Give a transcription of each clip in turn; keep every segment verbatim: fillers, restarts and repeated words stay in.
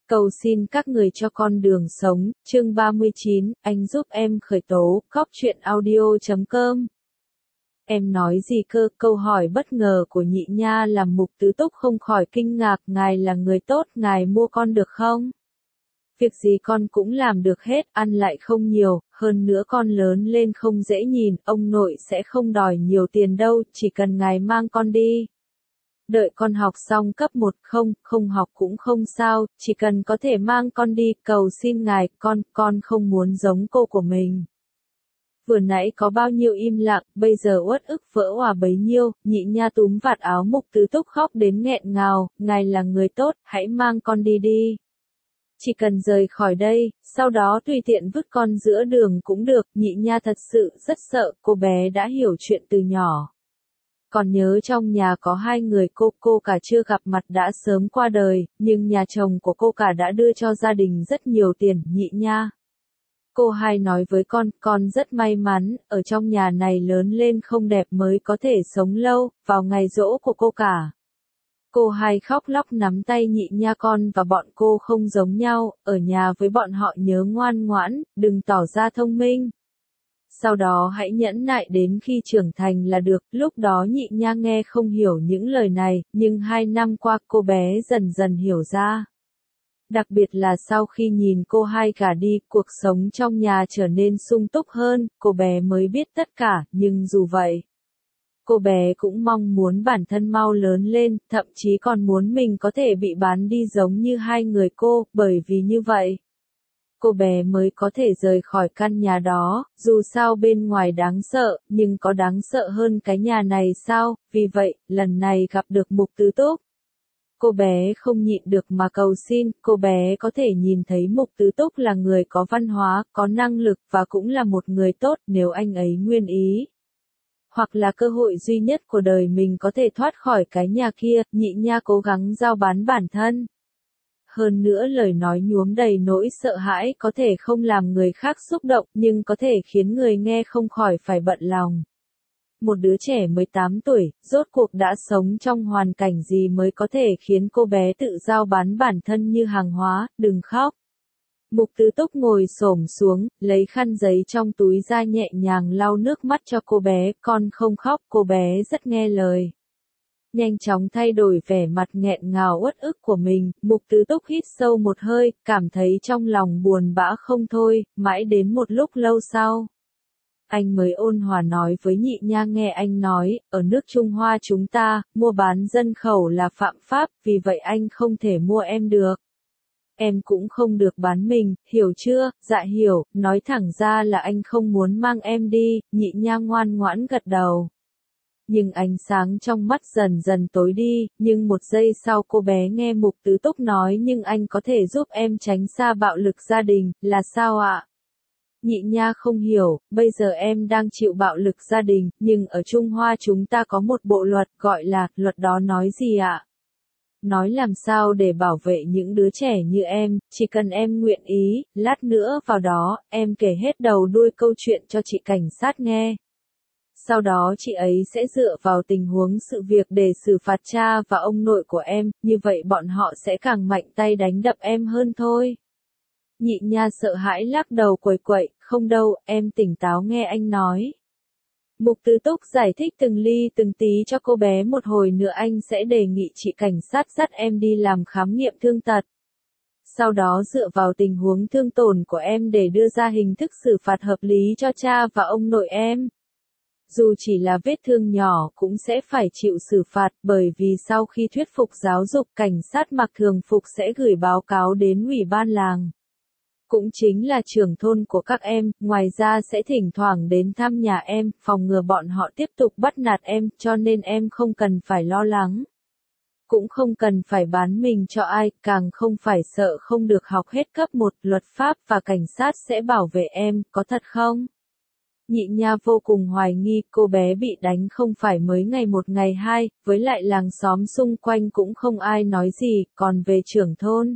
Cầu xin các người cho con đường sống, chương ba mươi chín, anh giúp em khởi tố, cóc truyện audio chấm com. Em nói gì cơ? Câu hỏi bất ngờ của Nhị Nha làm Mục Tứ Túc không khỏi kinh ngạc, ngài là người tốt, ngài mua con được không? Việc gì con cũng làm được hết, ăn lại không nhiều, hơn nữa con lớn lên không dễ nhìn, ông nội sẽ không đòi nhiều tiền đâu, chỉ cần ngài mang con đi. Đợi con học xong cấp một, không, không học cũng không sao, chỉ cần có thể mang con đi, cầu xin ngài, con, con không muốn giống cô của mình. Vừa nãy có bao nhiêu im lặng, bây giờ uất ức vỡ òa bấy nhiêu, Nhị Nha túm vạt áo Mục Tứ Túc khóc đến nghẹn ngào, ngài là người tốt, hãy mang con đi đi. Chỉ cần rời khỏi đây, sau đó tùy tiện vứt con giữa đường cũng được, Nhị Nha thật sự rất sợ, cô bé đã hiểu chuyện từ nhỏ. Còn nhớ trong nhà có hai người cô, cô cả chưa gặp mặt đã sớm qua đời, nhưng nhà chồng của cô cả đã đưa cho gia đình rất nhiều tiền, Nhị Nha. Cô hai nói với con, con rất may mắn, ở trong nhà này lớn lên không đẹp mới có thể sống lâu, vào ngày giỗ của cô cả. Cô hai khóc lóc nắm tay Nhị Nha, con và bọn cô không giống nhau, ở nhà với bọn họ nhớ ngoan ngoãn, đừng tỏ ra thông minh. Sau đó hãy nhẫn nại đến khi trưởng thành là được, lúc đó Nhị Nha nghe không hiểu những lời này, nhưng hai năm qua cô bé dần dần hiểu ra. Đặc biệt là sau khi nhìn cô hai gả đi, cuộc sống trong nhà trở nên sung túc hơn, cô bé mới biết tất cả, nhưng dù vậy, cô bé cũng mong muốn bản thân mau lớn lên, thậm chí còn muốn mình có thể bị bán đi giống như hai người cô, bởi vì như vậy, cô bé mới có thể rời khỏi căn nhà đó, dù sao bên ngoài đáng sợ, nhưng có đáng sợ hơn cái nhà này sao, vì vậy, lần này gặp được Mục Tứ Túc. Cô bé không nhịn được mà cầu xin, cô bé có thể nhìn thấy Mục Tứ Túc là người có văn hóa, có năng lực và cũng là một người tốt nếu anh ấy nguyên ý. Hoặc là cơ hội duy nhất của đời mình có thể thoát khỏi cái nhà kia, Nhị Nha cố gắng giao bán bản thân. Hơn nữa lời nói nhuốm đầy nỗi sợ hãi có thể không làm người khác xúc động nhưng có thể khiến người nghe không khỏi phải bận lòng. Một đứa trẻ mười tám tuổi, rốt cuộc đã sống trong hoàn cảnh gì mới có thể khiến cô bé tự giao bán bản thân như hàng hóa, đừng khóc. Mục Tứ Túc ngồi xổm xuống, lấy khăn giấy trong túi ra nhẹ nhàng lau nước mắt cho cô bé, con không khóc, cô bé rất nghe lời. Nhanh chóng thay đổi vẻ mặt nghẹn ngào uất ức của mình, Mục Tứ Túc hít sâu một hơi, cảm thấy trong lòng buồn bã không thôi, mãi đến một lúc lâu sau. Anh mới ôn hòa nói với Nhị Nha, nghe anh nói, ở nước Trung Hoa chúng ta, mua bán dân khẩu là phạm pháp, vì vậy anh không thể mua em được. Em cũng không được bán mình, hiểu chưa? Dạ hiểu, nói thẳng ra là anh không muốn mang em đi, Nhị Nha ngoan ngoãn gật đầu. Nhưng ánh sáng trong mắt dần dần tối đi, nhưng một giây sau cô bé nghe Mục Tứ Túc nói nhưng anh có thể giúp em tránh xa bạo lực gia đình, là sao ạ? Nhị Nha không hiểu, bây giờ em đang chịu bạo lực gia đình, nhưng ở Trung Hoa chúng ta có một bộ luật gọi là, luật đó nói gì ạ? Nói làm sao để bảo vệ những đứa trẻ như em, chỉ cần em nguyện ý, lát nữa vào đó, em kể hết đầu đuôi câu chuyện cho chị cảnh sát nghe. Sau đó chị ấy sẽ dựa vào tình huống sự việc để xử phạt cha và ông nội của em, như vậy bọn họ sẽ càng mạnh tay đánh đập em hơn thôi. Nhị Nha sợ hãi lắc đầu quẩy quậy, không đâu, em tỉnh táo nghe anh nói. Mục Tứ Túc giải thích từng ly từng tí cho cô bé, một hồi nữa anh sẽ đề nghị chị cảnh sát dắt em đi làm khám nghiệm thương tật. Sau đó dựa vào tình huống thương tổn của em để đưa ra hình thức xử phạt hợp lý cho cha và ông nội em. Dù chỉ là vết thương nhỏ cũng sẽ phải chịu xử phạt, bởi vì sau khi thuyết phục giáo dục, cảnh sát mặc thường phục sẽ gửi báo cáo đến ủy ban làng. Cũng chính là trưởng thôn của các em, ngoài ra sẽ thỉnh thoảng đến thăm nhà em, phòng ngừa bọn họ tiếp tục bắt nạt em, cho nên em không cần phải lo lắng. Cũng không cần phải bán mình cho ai, càng không phải sợ không được học hết cấp một, luật pháp và cảnh sát sẽ bảo vệ em, có thật không? Nhị Nha vô cùng hoài nghi, cô bé bị đánh không phải mới ngày một ngày hai, với lại làng xóm xung quanh cũng không ai nói gì, còn về trưởng thôn.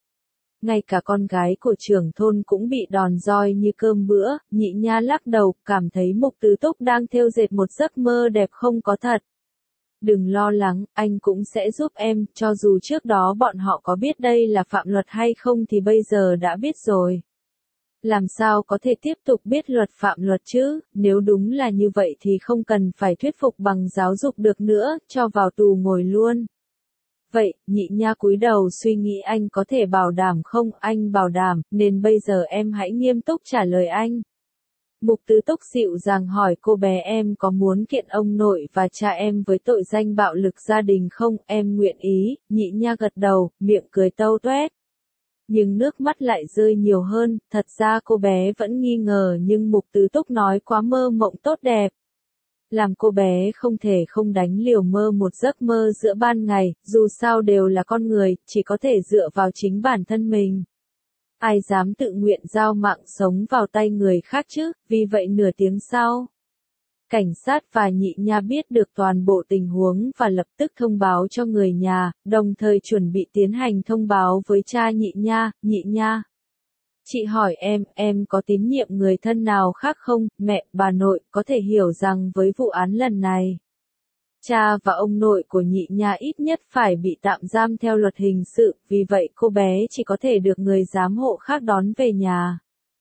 Ngay cả con gái của trưởng thôn cũng bị đòn roi như cơm bữa, Nhị Nha lắc đầu, cảm thấy Mục Tứ Túc đang thêu dệt một giấc mơ đẹp không có thật. Đừng lo lắng, anh cũng sẽ giúp em, cho dù trước đó bọn họ có biết đây là phạm luật hay không thì bây giờ đã biết rồi. Làm sao có thể tiếp tục biết luật phạm luật chứ, nếu đúng là như vậy thì không cần phải thuyết phục bằng giáo dục được nữa, cho vào tù ngồi luôn. Vậy, Nhị Nha cúi đầu suy nghĩ anh có thể bảo đảm không, anh bảo đảm, nên bây giờ em hãy nghiêm túc trả lời anh. Mục Tứ Túc dịu dàng hỏi cô bé em có muốn kiện ông nội và cha em với tội danh bạo lực gia đình không, em nguyện ý, Nhị Nha gật đầu, miệng cười tâu toét. Nhưng nước mắt lại rơi nhiều hơn, thật ra cô bé vẫn nghi ngờ nhưng Mục Tứ Túc nói quá mơ mộng tốt đẹp. Làm cô bé không thể không đánh liều mơ một giấc mơ giữa ban ngày, dù sao đều là con người, chỉ có thể dựa vào chính bản thân mình. Ai dám tự nguyện giao mạng sống vào tay người khác chứ, vì vậy nửa tiếng sau. Cảnh sát và Nhị Nha biết được toàn bộ tình huống và lập tức thông báo cho người nhà, đồng thời chuẩn bị tiến hành thông báo với cha Nhị Nha, Nhị Nha. Chị hỏi em, em có tín nhiệm người thân nào khác không, mẹ, bà nội, có thể hiểu rằng với vụ án lần này. Cha và ông nội của Nhị Nha ít nhất phải bị tạm giam theo luật hình sự, vì vậy cô bé chỉ có thể được người giám hộ khác đón về nhà.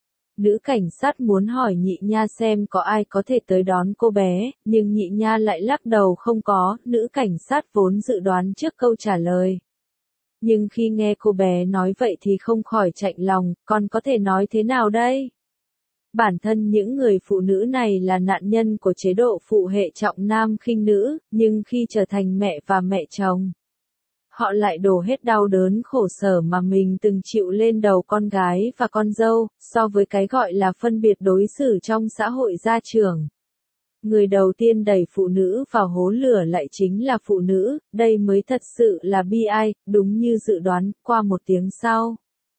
Nữ cảnh sát muốn hỏi Nhị Nha xem có ai có thể tới đón cô bé, nhưng Nhị Nha lại lắc đầu không có, nữ cảnh sát vốn dự đoán trước câu trả lời. Nhưng khi nghe cô bé nói vậy thì không khỏi chạnh lòng, còn có thể nói thế nào đây? Bản thân những người phụ nữ này là nạn nhân của chế độ phụ hệ trọng nam khinh nữ, nhưng khi trở thành mẹ và mẹ chồng, họ lại đổ hết đau đớn khổ sở mà mình từng chịu lên đầu con gái và con dâu, so với cái gọi là phân biệt đối xử trong xã hội gia trưởng. Người đầu tiên đẩy phụ nữ vào hố lửa lại chính là phụ nữ, đây mới thật sự là bi ai, đúng như dự đoán, qua một tiếng sau.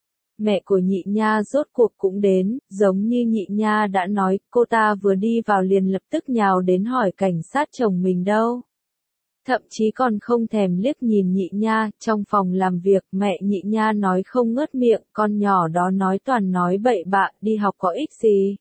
Mẹ của Nhị Nha rốt cuộc cũng đến, giống như Nhị Nha đã nói, cô ta vừa đi vào liền lập tức nhào đến hỏi cảnh sát chồng mình đâu. Thậm chí còn không thèm liếc nhìn Nhị Nha, trong phòng làm việc, mẹ Nhị Nha nói không ngớt miệng, con nhỏ đó nói toàn nói bậy bạ, đi học có ích gì.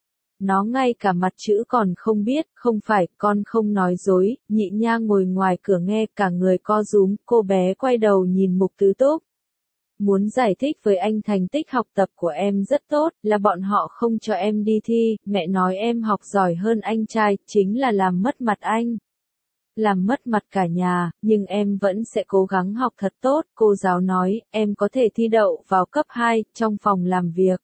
Nó ngay cả mặt chữ còn không biết, không phải, con không nói dối, Nhị Nha ngồi ngoài cửa nghe cả người co rúm, cô bé quay đầu nhìn Mục Tứ Túc. Muốn giải thích với anh thành tích học tập của em rất tốt, là bọn họ không cho em đi thi, mẹ nói em học giỏi hơn anh trai, chính là làm mất mặt anh. Làm mất mặt cả nhà, nhưng em vẫn sẽ cố gắng học thật tốt, cô giáo nói, em có thể thi đậu vào cấp hai, trong phòng làm việc.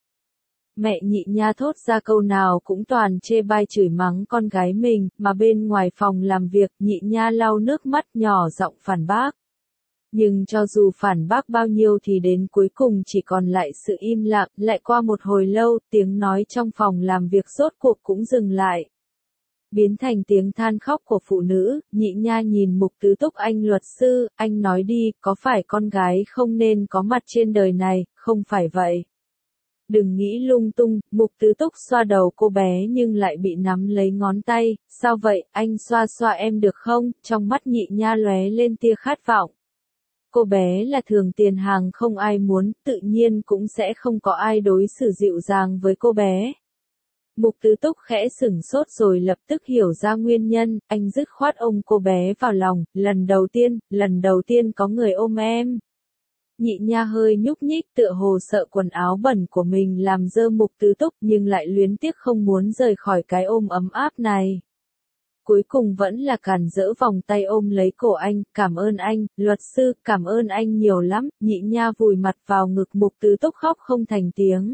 Mẹ Nhị Nha thốt ra câu nào cũng toàn chê bai chửi mắng con gái mình, mà bên ngoài phòng làm việc, Nhị Nha lau nước mắt nhỏ giọng phản bác. Nhưng cho dù phản bác bao nhiêu thì đến cuối cùng chỉ còn lại sự im lặng, lại qua một hồi lâu, tiếng nói trong phòng làm việc rốt cuộc cũng dừng lại. Biến thành tiếng than khóc của phụ nữ, Nhị Nha nhìn Mục Tứ Túc anh luật sư, anh nói đi, có phải con gái không nên có mặt trên đời này, không phải vậy. Đừng nghĩ lung tung, Mục Tứ Túc xoa đầu cô bé nhưng lại bị nắm lấy ngón tay, sao vậy, anh xoa xoa em được không, trong mắt Nhị Nha lóe lên tia khát vọng. Cô bé là thường tiền hàng không ai muốn, tự nhiên cũng sẽ không có ai đối xử dịu dàng với cô bé. Mục Tứ Túc khẽ sửng sốt rồi lập tức hiểu ra nguyên nhân, anh dứt khoát ôm cô bé vào lòng, lần đầu tiên, lần đầu tiên có người ôm em. Nhị Nha hơi nhúc nhích tựa hồ sợ quần áo bẩn của mình làm dơ Mục Tứ Túc nhưng lại luyến tiếc không muốn rời khỏi cái ôm ấm áp này. Cuối cùng vẫn là cản rỡ vòng tay ôm lấy cổ anh, cảm ơn anh, luật sư, cảm ơn anh nhiều lắm, Nhị Nha vùi mặt vào ngực Mục Tứ Túc khóc không thành tiếng.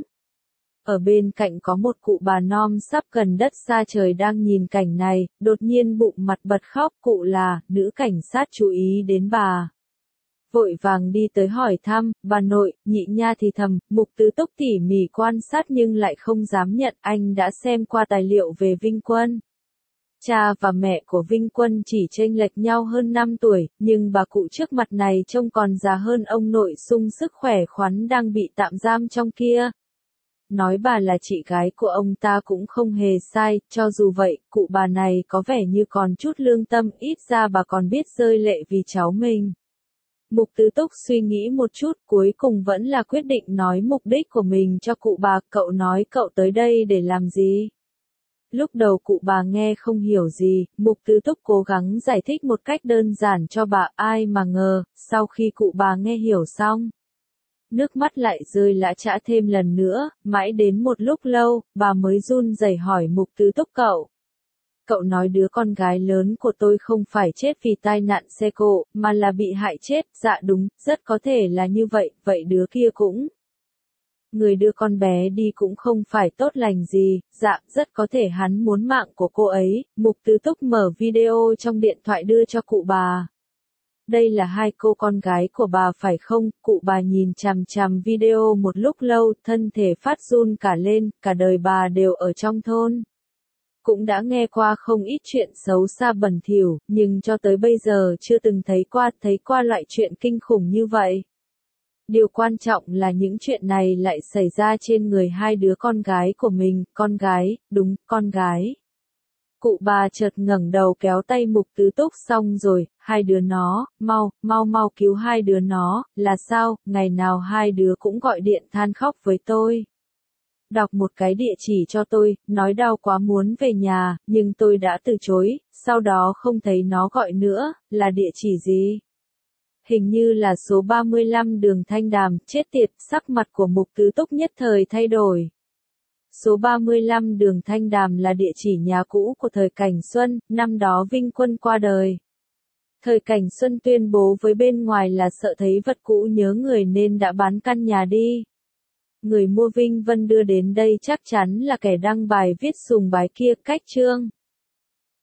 Ở bên cạnh có một cụ bà non sắp gần đất xa trời đang nhìn cảnh này, đột nhiên bụng mặt bật khóc, cụ là, nữ cảnh sát chú ý đến bà. Vội vàng đi tới hỏi thăm, bà nội, Nhị Nha thì thầm, Mục Tứ Túc tỉ mỉ quan sát nhưng lại không dám nhận, anh đã xem qua tài liệu về Vinh Quân. Cha và mẹ của Vinh Quân chỉ chênh lệch nhau hơn năm tuổi, nhưng bà cụ trước mặt này trông còn già hơn ông nội sung sức khỏe khoắn đang bị tạm giam trong kia. Nói bà là chị gái của ông ta cũng không hề sai, cho dù vậy, cụ bà này có vẻ như còn chút lương tâm, ít ra bà còn biết rơi lệ vì cháu mình. Mục Tứ Túc suy nghĩ một chút, cuối cùng vẫn là quyết định nói mục đích của mình cho cụ bà, cậu nói cậu tới đây để làm gì? Lúc đầu cụ bà nghe không hiểu gì, Mục Tứ Túc cố gắng giải thích một cách đơn giản cho bà, ai mà ngờ, sau khi cụ bà nghe hiểu xong, nước mắt lại rơi lã chã thêm lần nữa, mãi đến một lúc lâu, bà mới run rẩy hỏi Mục Tứ Túc cậu. Cậu nói đứa con gái lớn của tôi không phải chết vì tai nạn xe cộ, mà là bị hại chết, dạ đúng, rất có thể là như vậy, vậy đứa kia cũng. Người đưa con bé đi cũng không phải tốt lành gì, dạ, rất có thể hắn muốn mạng của cô ấy, Mục Tứ Túc mở video trong điện thoại đưa cho cụ bà. Đây là hai cô con gái của bà phải không? Cụ bà nhìn chằm chằm video một lúc lâu, thân thể phát run cả lên, cả đời bà đều ở trong thôn. Cũng đã nghe qua không ít chuyện xấu xa bẩn thỉu, nhưng cho tới bây giờ chưa từng thấy qua, thấy qua loại chuyện kinh khủng như vậy. Điều quan trọng là những chuyện này lại xảy ra trên người hai đứa con gái của mình, con gái, đúng, con gái. Cụ bà chợt ngẩng đầu kéo tay Mục Tứ Túc xong rồi, hai đứa nó, mau, mau mau cứu hai đứa nó, là sao, ngày nào hai đứa cũng gọi điện than khóc với tôi. Đọc một cái địa chỉ cho tôi, nói đau quá muốn về nhà, nhưng tôi đã từ chối, sau đó không thấy nó gọi nữa, là địa chỉ gì? Hình như là số ba mươi lăm đường Thanh Đàm, chết tiệt, sắc mặt của Mục Tứ Túc nhất thời thay đổi. Số ba mươi lăm đường Thanh Đàm là địa chỉ nhà cũ của thời Cảnh Xuân, năm đó Vinh Quân qua đời. Thời Cảnh Xuân tuyên bố với bên ngoài là sợ thấy vật cũ nhớ người nên đã bán căn nhà đi. Người mua Vinh Vân đưa đến đây chắc chắn là kẻ đăng bài viết sùng bái kia, cách chương.